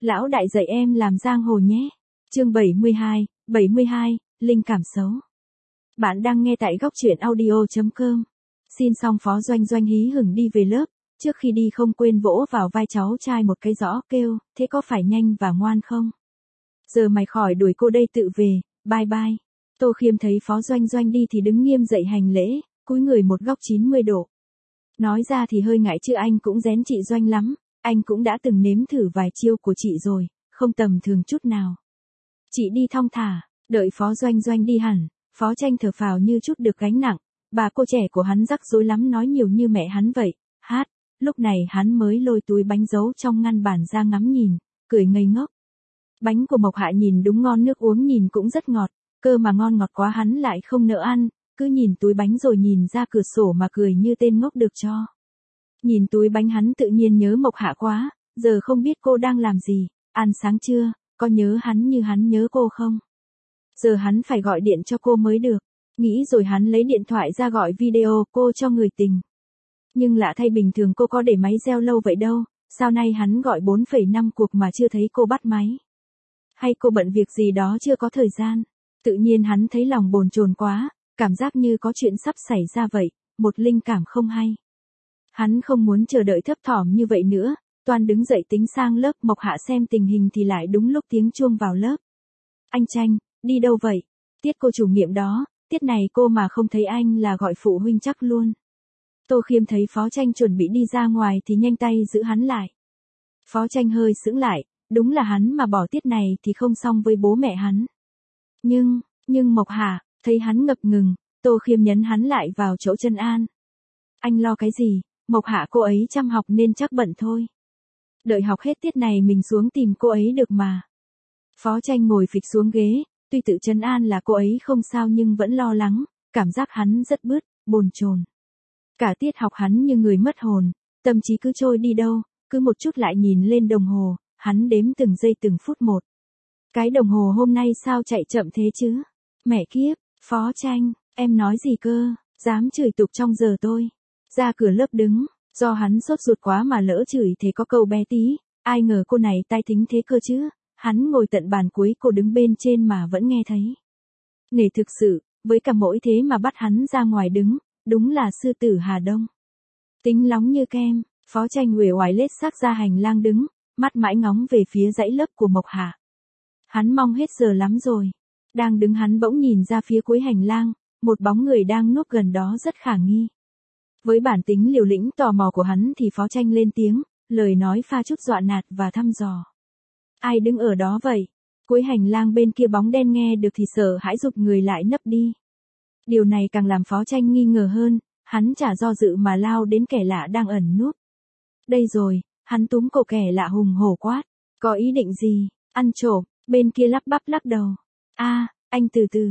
Lão đại dạy em làm giang hồ nhé. Chương 72, linh cảm xấu. Bạn đang nghe tại góc truyện audio.com. Xin xong Phó Doanh Doanh hí hửng đi về lớp, trước khi đi không quên vỗ vào vai cháu trai một cái rõ kêu, thế có phải nhanh và ngoan không? Giờ mày khỏi đuổi cô đây tự về, bye bye. Tô Khiêm thấy Phó Doanh Doanh đi thì đứng nghiêm dậy hành lễ, cúi người một góc 90 độ. Nói ra thì hơi ngại chứ anh cũng rén chị Doanh lắm, anh cũng đã từng nếm thử vài chiêu của chị rồi, không tầm thường chút nào. Chị đi thong thả, đợi Phó Doanh Doanh đi hẳn, Phó Tranh thở phào như chút được gánh nặng, bà cô trẻ của hắn rắc rối lắm nói nhiều như mẹ hắn vậy, lúc này hắn mới lôi túi bánh giấu trong ngăn bàn ra ngắm nhìn, cười ngây ngốc. Bánh của Mộc Hạ nhìn đúng ngon, nước uống nhìn cũng rất ngọt, cơ mà ngon ngọt quá hắn lại không nỡ ăn, cứ nhìn túi bánh rồi nhìn ra cửa sổ mà cười như tên ngốc được cho. Nhìn túi bánh hắn tự nhiên nhớ Mộc Hạ quá, giờ không biết cô đang làm gì, ăn sáng chưa, có nhớ hắn như hắn nhớ cô không? Giờ hắn phải gọi điện cho cô mới được, nghĩ rồi hắn lấy điện thoại ra gọi video cô cho người tình. Nhưng lạ thay bình thường cô có để máy reo lâu vậy đâu, sao nay hắn gọi 4,5 cuộc mà chưa thấy cô bắt máy? Hay cô bận việc gì đó chưa có thời gian? Tự nhiên hắn thấy lòng bồn chồn quá, cảm giác như có chuyện sắp xảy ra vậy, một linh cảm không hay. Hắn không muốn chờ đợi thấp thỏm như vậy nữa, toan đứng dậy tính sang lớp Mộc Hạ xem tình hình thì lại đúng lúc tiếng chuông vào lớp. Anh Tranh, đi đâu vậy? Tiết cô chủ nhiệm đó, tiết này cô mà không thấy anh là gọi phụ huynh chắc luôn. Tô Khiêm thấy Phó Tranh chuẩn bị đi ra ngoài thì nhanh tay giữ hắn lại. Phó Tranh hơi sững lại, đúng là hắn mà bỏ tiết này thì không xong với bố mẹ hắn. Nhưng Mộc Hạ, thấy hắn ngập ngừng, Tô Khiêm nhấn hắn lại vào chỗ chân an. Anh lo cái gì, Mộc Hạ cô ấy chăm học nên chắc bận thôi. Đợi học hết tiết này mình xuống tìm cô ấy được mà. Phó Tranh ngồi phịch xuống ghế, tuy tự trấn an là cô ấy không sao nhưng vẫn lo lắng, cảm giác hắn rất bứt, bồn chồn. Cả tiết học hắn như người mất hồn, tâm trí cứ trôi đi đâu, cứ một chút lại nhìn lên đồng hồ, hắn đếm từng giây từng phút một. Cái đồng hồ hôm nay sao chạy chậm thế chứ? Mẹ kiếp, Phó Tranh, em nói gì cơ, dám chửi tục trong giờ tôi. Ra cửa lớp đứng, do hắn sốt ruột quá mà lỡ chửi thế có câu bé tí, ai ngờ cô này tai thính thế cơ chứ, hắn ngồi tận bàn cuối cô đứng bên trên mà vẫn nghe thấy. Nể thực sự, với cả mỗi thế mà bắt hắn ra ngoài đứng, đúng là sư tử Hà Đông. Tính lóng như kem, Phó Tranh uể oải lết xác ra hành lang đứng, mắt mãi ngóng về phía dãy lớp của Mộc Hạ. Hắn mong hết giờ lắm rồi. Đang đứng hắn bỗng nhìn ra phía cuối hành lang, một bóng người đang núp gần đó rất khả nghi. Với bản tính liều lĩnh tò mò của hắn thì Phó Tranh lên tiếng, lời nói pha chút dọa nạt và thăm dò. Ai đứng ở đó vậy? Cuối hành lang bên kia bóng đen nghe được thì sợ hãi rụt người lại nấp đi. Điều này càng làm Phó Tranh nghi ngờ hơn, hắn chả do dự mà lao đến kẻ lạ đang ẩn núp. Đây rồi, hắn túm cổ kẻ lạ hùng hổ quát, có ý định gì, ăn trộm, bên kia lắp bắp lắc đầu. Anh từ từ,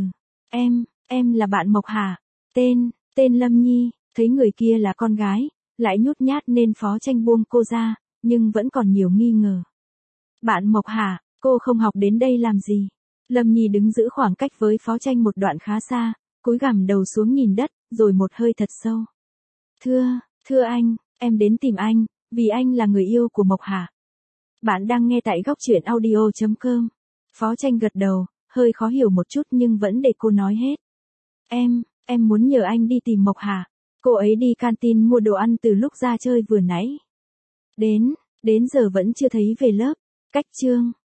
em là bạn Mộc Hạ, tên Lâm Nhi, thấy người kia là con gái, lại nhút nhát nên Phó Tranh buông cô ra, nhưng vẫn còn nhiều nghi ngờ. Bạn Mộc Hạ, cô không học đến đây làm gì? Lâm Nhi đứng giữ khoảng cách với Phó Tranh một đoạn khá xa, cúi gằm đầu xuống nhìn đất, rồi một hơi thật sâu. Thưa anh, em đến tìm anh, vì anh là người yêu của Mộc Hạ. Bạn đang nghe tại góc truyện audio.com. Phó Tranh gật đầu, hơi khó hiểu một chút nhưng vẫn để cô nói hết. Em muốn nhờ anh đi tìm Mộc Hạ. Cô ấy đi canteen mua đồ ăn từ lúc ra chơi vừa nãy. Đến giờ vẫn chưa thấy về lớp. Cách chương.